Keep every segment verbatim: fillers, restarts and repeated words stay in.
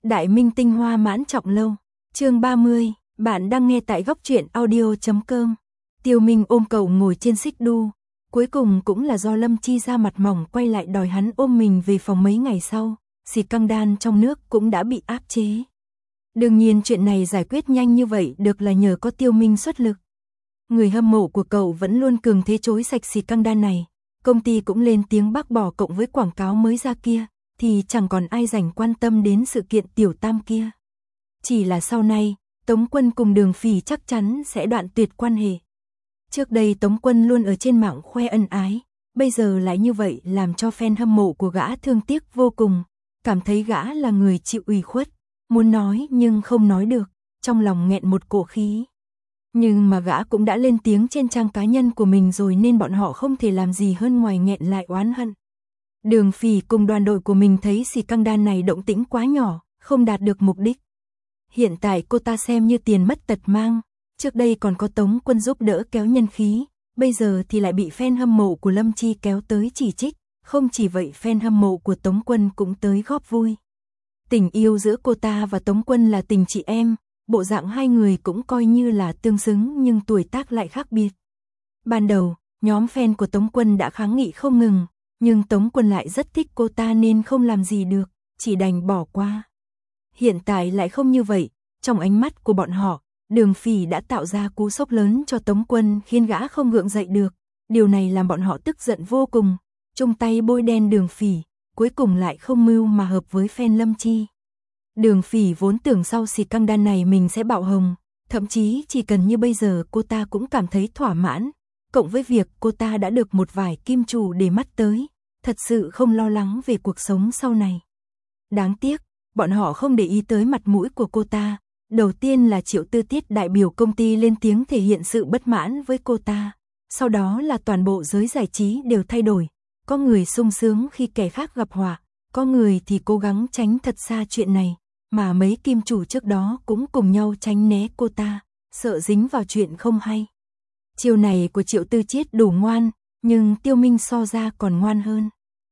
Đại minh tinh hoa mãn trọng lâu. Chương ba mươi, bạn đang nghe tại góc truyện audio chấm com. Tiêu Minh ôm cậu ngồi trên xích đu, cuối cùng cũng là do Lâm Chi ra mặt mỏng quay lại đòi hắn ôm mình về phòng mấy ngày sau, xịt căng đan trong nước cũng đã bị áp chế. Đương nhiên chuyện này giải quyết nhanh như vậy được là nhờ có Tiêu Minh xuất lực. Người hâm mộ của cậu vẫn luôn cường thế chối sạch xịt căng đan này, công ty cũng lên tiếng bác bỏ cộng với quảng cáo mới ra kia, thì chẳng còn ai rảnh quan tâm đến sự kiện tiểu tam kia. Chỉ là sau này, Tống Quân cùng Đường Phỉ chắc chắn sẽ đoạn tuyệt quan hệ. Trước đây Tống Quân luôn ở trên mạng khoe ân ái, bây giờ lại như vậy làm cho fan hâm mộ của gã thương tiếc vô cùng, cảm thấy gã là người chịu ủy khuất, muốn nói nhưng không nói được, trong lòng nghẹn một cổ khí. Nhưng mà gã cũng đã lên tiếng trên trang cá nhân của mình rồi nên bọn họ không thể làm gì hơn ngoài nghẹn lại oán hận. Đường Phỉ cùng đoàn đội của mình thấy xì căng đan này động tĩnh quá nhỏ, không đạt được mục đích. Hiện tại cô ta xem như tiền mất tật mang, trước đây còn có Tống Quân giúp đỡ kéo nhân khí, bây giờ thì lại bị fan hâm mộ của Lâm Chi kéo tới chỉ trích, không chỉ vậy fan hâm mộ của Tống Quân cũng tới góp vui. Tình yêu giữa cô ta và Tống Quân là tình chị em, bộ dạng hai người cũng coi như là tương xứng nhưng tuổi tác lại khác biệt. Ban đầu, nhóm fan của Tống Quân đã kháng nghị không ngừng, nhưng Tống Quân lại rất thích cô ta nên không làm gì được, chỉ đành bỏ qua. Hiện tại lại không như vậy, trong ánh mắt của bọn họ, Đường Phỉ đã tạo ra cú sốc lớn cho Tống Quân khiến gã không gượng dậy được, điều này làm bọn họ tức giận vô cùng, chung tay bôi đen Đường Phỉ, cuối cùng lại không mưu mà hợp với fan Lâm Chi. Đường Phỉ vốn tưởng sau xịt căng đan này mình sẽ bạo hồng, thậm chí chỉ cần như bây giờ cô ta cũng cảm thấy thỏa mãn, cộng với việc cô ta đã được một vài kim chủ để mắt tới, thật sự không lo lắng về cuộc sống sau này. Đáng tiếc, bọn họ không để ý tới mặt mũi của cô ta, đầu tiên là Triệu Tư Tiết đại biểu công ty lên tiếng thể hiện sự bất mãn với cô ta, sau đó là toàn bộ giới giải trí đều thay đổi, có người sung sướng khi kẻ khác gặp họa, có người thì cố gắng tránh thật xa chuyện này, mà mấy kim chủ trước đó cũng cùng nhau tránh né cô ta, sợ dính vào chuyện không hay. Chiều này của Triệu Tư Chiết đủ ngoan, nhưng Tiêu Minh so ra còn ngoan hơn.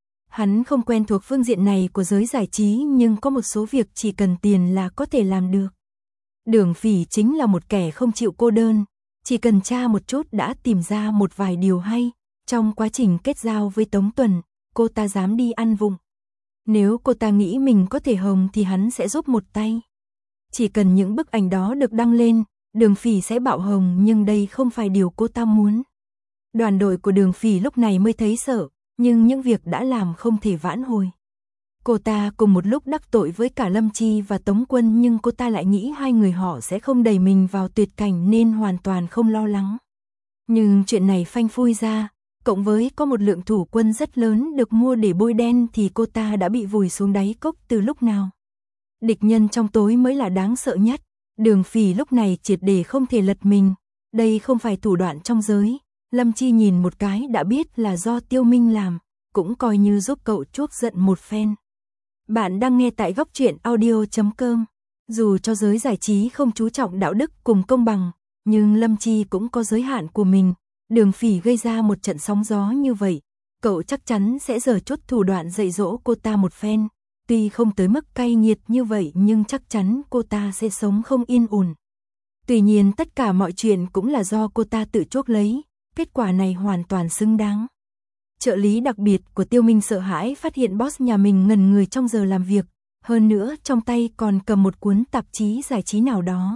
Hắn không quen thuộc phương diện này của giới giải trí nhưng có một số việc chỉ cần tiền là có thể làm được. Đường Phỉ chính là một kẻ không chịu cô đơn, chỉ cần tra một chút đã tìm ra một vài điều hay. Trong quá trình kết giao với Tống Tuần, cô ta dám đi ăn vụng. Nếu cô ta nghĩ mình có thể hồng thì hắn sẽ giúp một tay. Chỉ cần những bức ảnh đó được đăng lên, Đường Phỉ sẽ bạo hồng nhưng đây không phải điều cô ta muốn. Đoàn đội của Đường Phỉ lúc này mới thấy sợ, nhưng những việc đã làm không thể vãn hồi. Cô ta cùng một lúc đắc tội với cả Lâm Chi và Tống Quân nhưng cô ta lại nghĩ hai người họ sẽ không đẩy mình vào tuyệt cảnh nên hoàn toàn không lo lắng. Nhưng chuyện này phanh phui ra, cộng với có một lượng thủ quân rất lớn được mua để bôi đen thì cô ta đã bị vùi xuống đáy cốc từ lúc nào. Địch nhân trong tối mới là đáng sợ nhất, Đường Phỉ lúc này triệt để không thể lật mình, đây không phải thủ đoạn trong giới. Lâm Chi nhìn một cái đã biết là do Tiêu Minh làm, cũng coi như giúp cậu chuốc giận một phen. Bạn đang nghe tại góc truyện audio chấm com. Dù cho giới giải trí không chú trọng đạo đức cùng công bằng, nhưng Lâm Chi cũng có giới hạn của mình. Đường Phỉ gây ra một trận sóng gió như vậy, cậu chắc chắn sẽ giở chút thủ đoạn dạy dỗ cô ta một phen. Tuy không tới mức cay nghiệt như vậy nhưng chắc chắn cô ta sẽ sống không yên ổn. Tuy nhiên tất cả mọi chuyện cũng là do cô ta tự chuốc lấy. Kết quả này hoàn toàn xứng đáng. Trợ lý đặc biệt của Tiêu Minh sợ hãi phát hiện boss nhà mình ngẩn người trong giờ làm việc, hơn nữa trong tay còn cầm một cuốn tạp chí giải trí nào đó.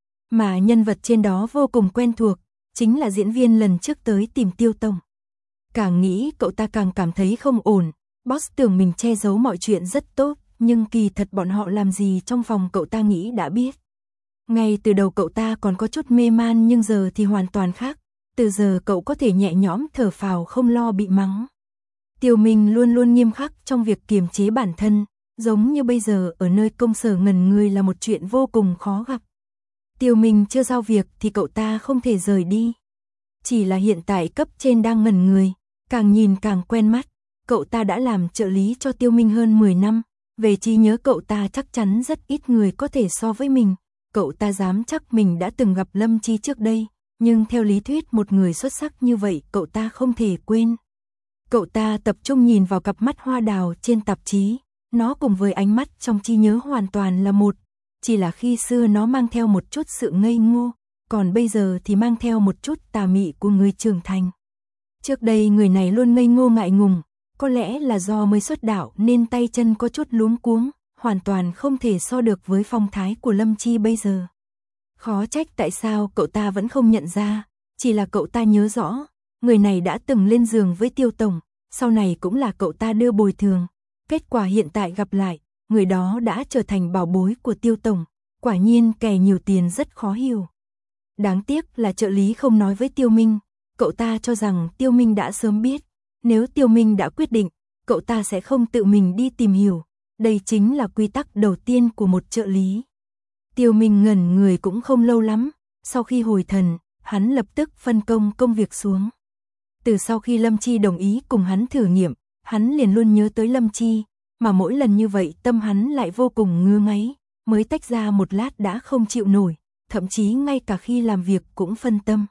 Mà nhân vật trên đó vô cùng quen thuộc, chính là diễn viên lần trước tới tìm Tiêu Tổng. Càng nghĩ cậu ta càng cảm thấy không ổn, boss tưởng mình che giấu mọi chuyện rất tốt, nhưng kỳ thật bọn họ làm gì trong phòng cậu ta nghĩ đã biết. Ngay từ đầu cậu ta còn có chút mê man nhưng giờ thì hoàn toàn khác. Từ giờ cậu có thể nhẹ nhõm thở phào không lo bị mắng. Tiêu Minh luôn luôn nghiêm khắc trong việc kiềm chế bản thân, giống như bây giờ ở nơi công sở ngẩn người là một chuyện vô cùng khó gặp. Tiêu Minh chưa giao việc thì cậu ta không thể rời đi. Chỉ là hiện tại cấp trên đang ngẩn người, càng nhìn càng quen mắt, cậu ta đã làm trợ lý cho Tiêu Minh hơn mười năm, về trí nhớ cậu ta chắc chắn rất ít người có thể so với mình, cậu ta dám chắc mình đã từng gặp Lâm Chi trước đây. Nhưng theo lý thuyết một người xuất sắc như vậy cậu ta không thể quên. Cậu ta tập trung nhìn vào cặp mắt hoa đào trên tạp chí, Nó cùng với ánh mắt trong trí nhớ hoàn toàn là một, chỉ là khi xưa nó mang theo một chút sự ngây ngô, còn bây giờ thì mang theo một chút tà mị của người trưởng thành. Trước đây người này luôn ngây ngô ngại ngùng, có lẽ là do mới xuất đạo nên tay chân có chút luống cuống, hoàn toàn không thể so được với phong thái của Lâm Chi bây giờ. Khó trách tại sao cậu ta vẫn không nhận ra, chỉ là cậu ta nhớ rõ, người này đã từng lên giường với Tiêu tổng, sau này cũng là cậu ta đưa bồi thường. Kết quả hiện tại gặp lại, người đó đã trở thành bảo bối của Tiêu tổng, quả nhiên kẻ nhiều tiền rất khó hiểu. Đáng tiếc là trợ lý không nói với Tiêu Minh, cậu ta cho rằng Tiêu Minh đã sớm biết, nếu Tiêu Minh đã quyết định, cậu ta sẽ không tự mình đi tìm hiểu, đây chính là quy tắc đầu tiên của một trợ lý. Tiêu Minh ngẩn người cũng không lâu lắm, sau khi hồi thần, hắn lập tức phân công công việc xuống. Từ sau khi Lâm Chi đồng ý cùng hắn thử nghiệm, hắn liền luôn nhớ tới Lâm Chi, mà mỗi lần như vậy tâm hắn lại vô cùng ngứa ngáy, mới tách ra một lát đã không chịu nổi, thậm chí ngay cả khi làm việc cũng phân tâm.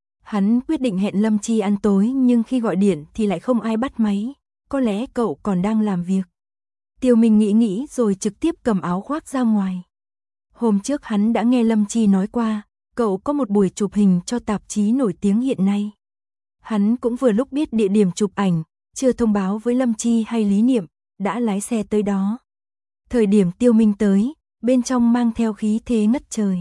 Hắn quyết định hẹn Lâm Chi ăn tối nhưng khi gọi điện thì lại không ai bắt máy, có lẽ cậu còn đang làm việc. Tiêu Minh nghĩ nghĩ rồi trực tiếp cầm áo khoác ra ngoài. Hôm trước hắn đã nghe Lâm Chi nói qua, cậu có một buổi chụp hình cho tạp chí nổi tiếng hiện nay. Hắn cũng vừa lúc biết địa điểm chụp ảnh, chưa thông báo với Lâm Chi hay Lý Niệm, đã lái xe tới đó. Thời điểm Tiêu Minh tới, bên trong mang theo khí thế ngất trời.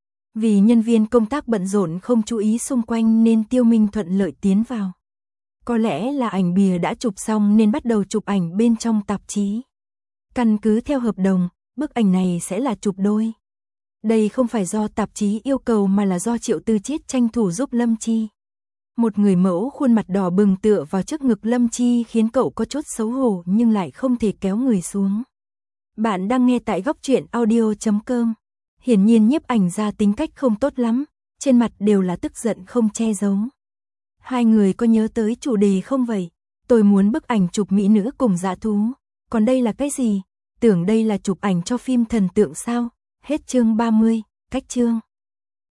Vì nhân viên công tác bận rộn không chú ý xung quanh nên Tiêu Minh thuận lợi tiến vào. Có lẽ là ảnh bìa đã chụp xong nên bắt đầu chụp ảnh bên trong tạp chí. Căn cứ theo hợp đồng, bức ảnh này sẽ là chụp đôi. Đây không phải do tạp chí yêu cầu mà là do Triệu Tư Chiết tranh thủ giúp Lâm Chi. Một người mẫu khuôn mặt đỏ bừng tựa vào trước ngực Lâm Chi khiến cậu có chút xấu hổ nhưng lại không thể kéo người xuống. Bạn đang nghe tại góc truyện audio chấm com. Hiển nhiên nhiếp ảnh ra tính cách không tốt lắm, trên mặt đều là tức giận không che giấu. Hai người có nhớ tới chủ đề không vậy? Tôi muốn bức ảnh chụp mỹ nữ cùng dã thú. Còn đây là cái gì? Tưởng đây là chụp ảnh cho phim thần tượng sao? Hết chương ba mươi, cách chương.